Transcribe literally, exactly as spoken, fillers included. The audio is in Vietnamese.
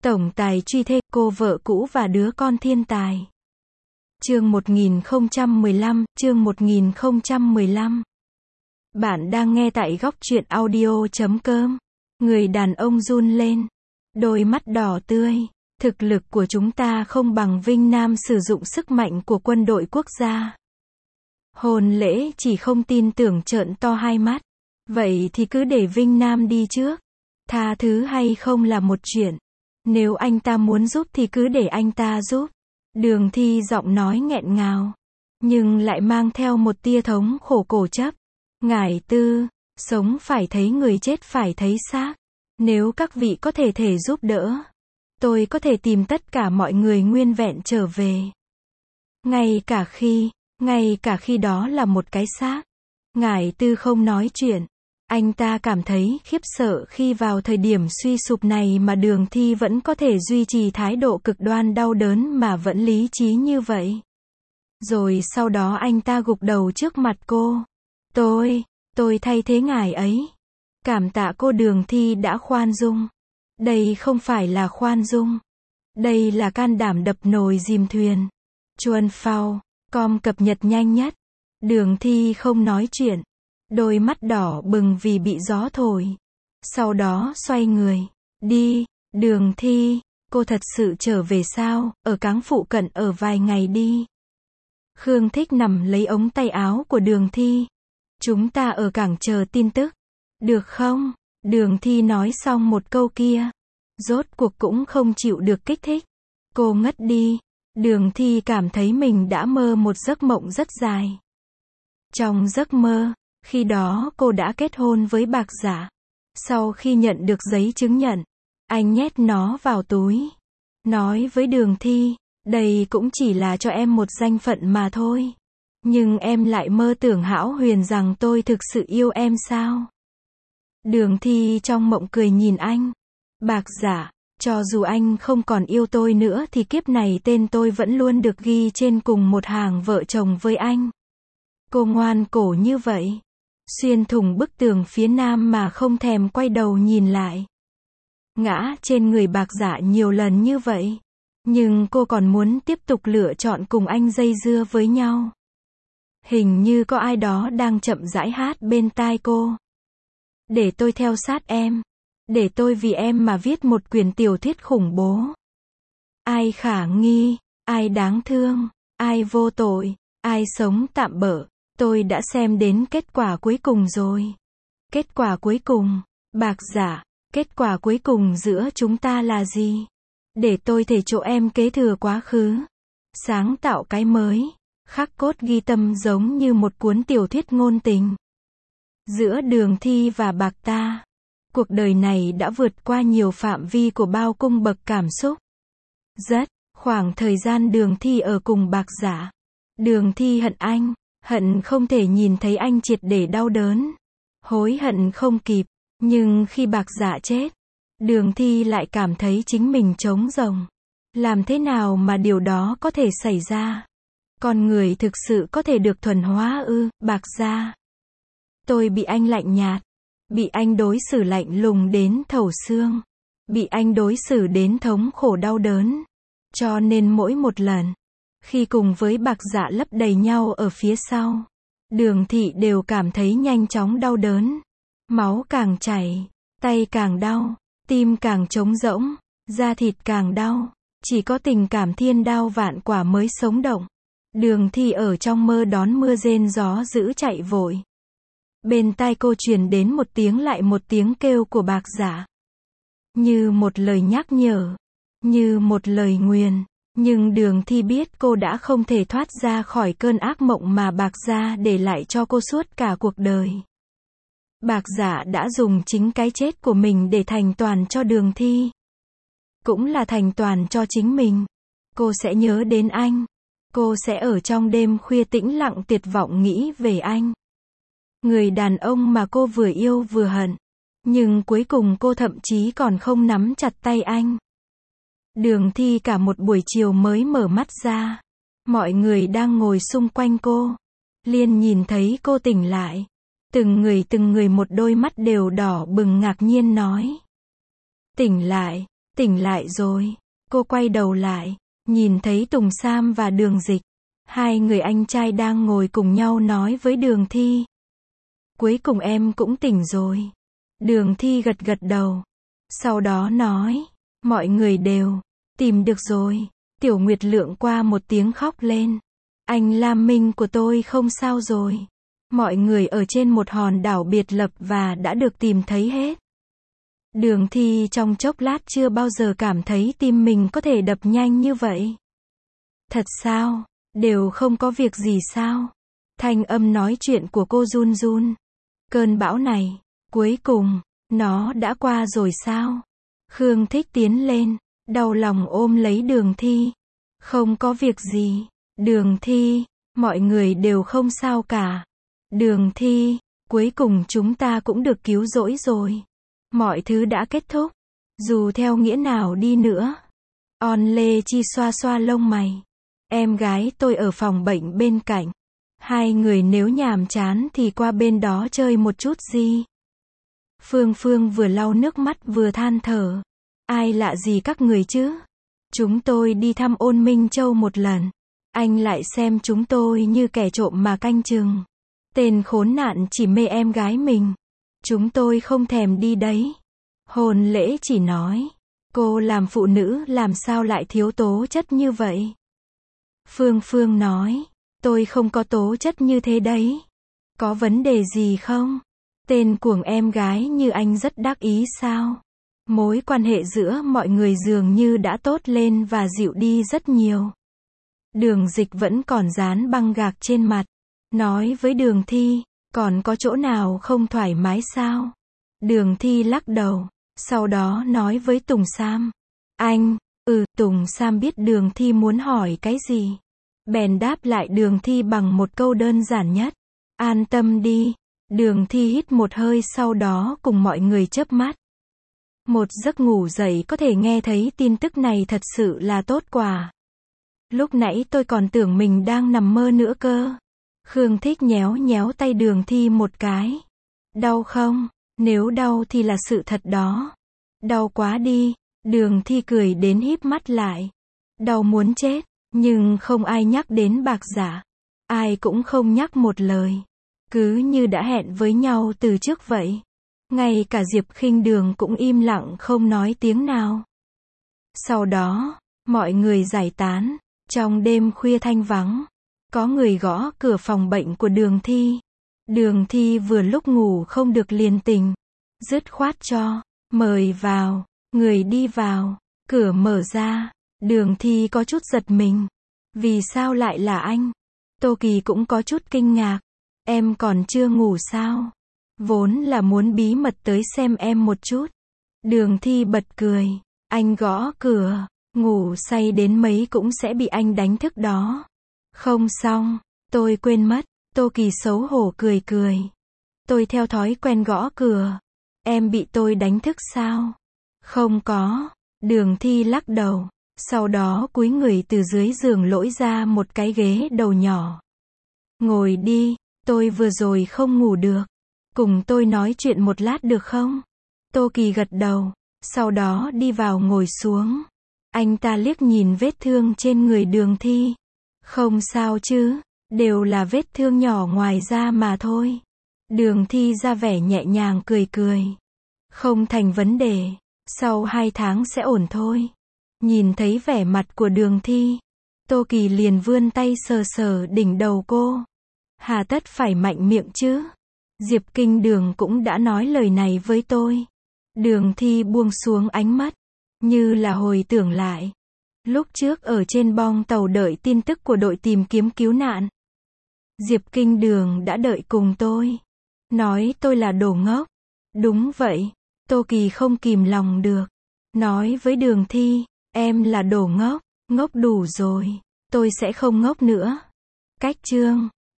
Tổng tài truy thê, cô vợ cũ và đứa con thiên tài. Chương một nghìn không trăm mười lăm, chương một nghìn không trăm mười lăm. Bạn đang nghe tại góc truyện audio chấm com. Người đàn ông run lên. Đôi mắt đỏ tươi. Thực lực của chúng ta không bằng Vinh Nam sử dụng sức mạnh của quân đội quốc gia. Hôn lễ chỉ không tin tưởng trợn to hai mắt. Vậy thì cứ để Vinh Nam đi trước. Tha thứ hay không là một chuyện. Nếu anh ta muốn giúp thì cứ để anh ta giúp. Đường Thi giọng nói nghẹn ngào, nhưng lại mang theo một tia thống khổ cố chấp. Ngải Tư, sống phải thấy người, chết phải thấy xác. Nếu các vị có thể thể giúp đỡ, tôi có thể tìm tất cả mọi người nguyên vẹn trở về. Ngay cả khi, ngay cả khi đó là một cái xác. Ngải Tư không nói chuyện. Anh ta cảm thấy khiếp sợ khi vào thời điểm suy sụp này mà Đường Thi vẫn có thể duy trì thái độ cực đoan đau đớn mà vẫn lý trí như vậy. Rồi sau đó anh ta gục đầu trước mặt cô. Tôi, tôi thay thế ngài ấy. Cảm tạ cô. Đường Thi đã khoan dung. Đây không phải là khoan dung. Đây là can đảm đập nồi dìm thuyền. Chuan Phao, com cập nhật nhanh nhất. Đường Thi không nói chuyện. Đôi mắt đỏ bừng vì bị gió thổi. Sau đó xoay người. Đi, Đường Thi, cô thật sự trở về sao, ở cáng phụ cận ở vài ngày đi. Khương Thích nằm lấy ống tay áo của Đường Thi. Chúng ta ở cảng chờ tin tức. Được không? Đường Thi nói xong một câu kia. Rốt cuộc cũng không chịu được kích thích. Cô ngất đi. Đường Thi cảm thấy mình đã mơ một giấc mộng rất dài. Trong giấc mơ, khi đó cô đã kết hôn với Bạc Giả. Sau khi nhận được giấy chứng nhận, anh nhét nó vào túi. Nói với Đường Thi, đây cũng chỉ là cho em một danh phận mà thôi. Nhưng em lại mơ tưởng hão huyền rằng tôi thực sự yêu em sao? Đường Thi trong mộng cười nhìn anh. Bạc Giả, cho dù anh không còn yêu tôi nữa thì kiếp này tên tôi vẫn luôn được ghi trên cùng một hàng vợ chồng với anh. Cô ngoan cổ như vậy. Xuyên thủng bức tường phía nam mà không thèm quay đầu nhìn lại. Ngã trên người Bạc Giả nhiều lần như vậy. Nhưng cô còn muốn tiếp tục lựa chọn cùng anh dây dưa với nhau. Hình như có ai đó đang chậm rãi hát bên tai cô. Để tôi theo sát em. Để tôi vì em mà viết một quyển tiểu thuyết khủng bố. Ai khả nghi, ai đáng thương, ai vô tội, ai sống tạm bợ. Tôi đã xem đến kết quả cuối cùng rồi. Kết quả cuối cùng, Bạc Giả, kết quả cuối cùng giữa chúng ta là gì? Để tôi thể chỗ em kế thừa quá khứ. Sáng tạo cái mới. Khắc cốt ghi tâm giống như một cuốn tiểu thuyết ngôn tình. Giữa Đường Thi và Bạc ta. Cuộc đời này đã vượt qua nhiều phạm vi của bao cung bậc cảm xúc. Rất, khoảng thời gian Đường Thi ở cùng Bạc Giả. Đường Thi hận anh. Hận không thể nhìn thấy anh triệt để đau đớn. Hối hận không kịp. Nhưng khi Bạc Giả chết, Đường Thi lại cảm thấy chính mình trống rỗng. Làm thế nào mà điều đó có thể xảy ra? Con người thực sự có thể được thuần hóa ư? Bạc Giả. Tôi bị anh lạnh nhạt. Bị anh đối xử lạnh lùng đến thấu xương. Bị anh đối xử đến thống khổ đau đớn. Cho nên mỗi một lần, khi cùng với Bạc Giả lấp đầy nhau ở phía sau, Đường Thị đều cảm thấy nhanh chóng đau đớn. Máu càng chảy, tay càng đau, tim càng trống rỗng, da thịt càng đau. Chỉ có tình cảm thiên đao vạn quả mới sống động. Đường Thị ở trong mơ đón mưa rên gió dữ chạy vội. Bên tai cô truyền đến một tiếng lại một tiếng kêu của Bạc Giả. Như một lời nhắc nhở, như một lời nguyền. Nhưng Đường Thi biết cô đã không thể thoát ra khỏi cơn ác mộng mà Bạc Giả để lại cho cô suốt cả cuộc đời. Bạc Giả đã dùng chính cái chết của mình để thành toàn cho Đường Thi. Cũng là thành toàn cho chính mình. Cô sẽ nhớ đến anh. Cô sẽ ở trong đêm khuya tĩnh lặng tuyệt vọng nghĩ về anh. Người đàn ông mà cô vừa yêu vừa hận. Nhưng cuối cùng cô thậm chí còn không nắm chặt tay anh. Đường Thi cả một buổi chiều mới mở mắt ra. Mọi người đang ngồi xung quanh cô. Liên nhìn thấy cô tỉnh lại. Từng người từng người một đôi mắt đều đỏ bừng ngạc nhiên nói. Tỉnh lại, Tỉnh lại rồi. Cô quay đầu lại, nhìn thấy Tùng Sam và Đường Dịch. Hai người anh trai đang ngồi cùng nhau nói với Đường Thi. Cuối cùng em cũng tỉnh rồi. Đường Thi gật gật đầu. Sau đó nói, mọi người đều tìm được rồi. Tiểu Nguyệt Lượng qua một tiếng khóc lên. Anh Lam Minh của tôi không sao rồi. Mọi người ở trên một hòn đảo biệt lập và đã được tìm thấy hết. Đường Thi trong chốc lát chưa bao giờ cảm thấy tim mình có thể đập nhanh như vậy. Thật sao? Đều không có việc gì sao? Thanh âm nói chuyện của cô run run. Cơn bão này, cuối cùng, nó đã qua rồi sao? Khương Thích tiến lên, đau lòng ôm lấy Đường Thi. Không có việc gì. Đường Thi, mọi người đều không sao cả. Đường Thi, cuối cùng chúng ta cũng được cứu rỗi rồi. Mọi thứ đã kết thúc. Dù theo nghĩa nào đi nữa. On Lê Chi xoa xoa lông mày. Em gái tôi ở phòng bệnh bên cạnh. Hai người nếu nhàm chán thì qua bên đó chơi một chút gì. Phương Phương vừa lau nước mắt vừa than thở. Ai lạ gì các người chứ? Chúng tôi đi thăm Ôn Minh Châu một lần. Anh lại xem chúng tôi như kẻ trộm mà canh chừng. Tên khốn nạn chỉ mê em gái mình. Chúng tôi không thèm đi đấy. Hôn lễ chỉ nói. Cô làm phụ nữ làm sao lại thiếu tố chất như vậy? Phương Phương nói. Tôi không có tố chất như thế đấy. Có vấn đề gì không? Tên cuồng em gái như anh rất đắc ý sao? Mối quan hệ giữa mọi người dường như đã tốt lên và dịu đi rất nhiều. Đường Dịch vẫn còn dán băng gạc trên mặt. Nói với Đường Thi, còn có chỗ nào không thoải mái sao? Đường Thi lắc đầu. Sau đó nói với Tùng Sam. Anh, ừ, Tùng Sam biết Đường Thi muốn hỏi cái gì. Bèn đáp lại Đường Thi bằng một câu đơn giản nhất. An tâm đi. Đường Thi hít một hơi sau đó cùng mọi người chớp mắt. Một giấc ngủ dậy có thể nghe thấy tin tức này thật sự là tốt quá. Lúc nãy tôi còn tưởng mình đang nằm mơ nữa cơ. Khương Thích nhéo nhéo tay Đường Thi một cái. Đau không? Nếu đau thì là sự thật đó. Đau quá đi. Đường Thi cười đến híp mắt lại. Đau muốn chết. Nhưng không ai nhắc đến Bạc Giả. Ai cũng không nhắc một lời. Cứ như đã hẹn với nhau từ trước vậy. Ngay cả Diệp Khinh Đường cũng im lặng không nói tiếng nào. Sau đó, mọi người giải tán. Trong đêm khuya thanh vắng, có người gõ cửa phòng bệnh của Đường Thi. Đường Thi vừa lúc ngủ không được liền tỉnh. Dứt khoát cho, mời vào. Người đi vào, cửa mở ra. Đường Thi có chút giật mình. Vì sao lại là anh? Tô Kỳ cũng có chút kinh ngạc. Em còn chưa ngủ sao? Vốn là muốn bí mật tới xem em một chút. Đường Thi bật cười. Anh gõ cửa. Ngủ say đến mấy cũng sẽ bị anh đánh thức đó. Không xong. Tôi quên mất. Tô Kỳ xấu hổ cười cười. Tôi theo thói quen gõ cửa. Em bị tôi đánh thức sao? Không có. Đường Thi lắc đầu. Sau đó cúi người từ dưới giường lỗi ra một cái ghế đầu nhỏ. Ngồi đi. Tôi vừa rồi không ngủ được. Cùng tôi nói chuyện một lát được không? Tô Kỳ gật đầu. Sau đó đi vào ngồi xuống. Anh ta liếc nhìn vết thương trên người Đường Thi. Không sao chứ. Đều là vết thương nhỏ ngoài da mà thôi. Đường Thi ra vẻ nhẹ nhàng cười cười. Không thành vấn đề. Sau hai tháng sẽ ổn thôi. Nhìn thấy vẻ mặt của Đường Thi. Tô Kỳ liền vươn tay sờ sờ đỉnh đầu cô. Hà tất phải mạnh miệng chứ. Diệp Kinh Đường cũng đã nói lời này với tôi. Đường Thi buông xuống ánh mắt. Như là hồi tưởng lại. Lúc trước ở trên bong tàu đợi tin tức của đội tìm kiếm cứu nạn. Diệp Kinh Đường đã đợi cùng tôi. Nói tôi là đồ ngốc. Đúng vậy. Tô Kỳ không kìm lòng được. Nói với Đường Thi. Em là đồ ngốc. Ngốc đủ rồi. Tôi sẽ không ngốc nữa. Cách chương.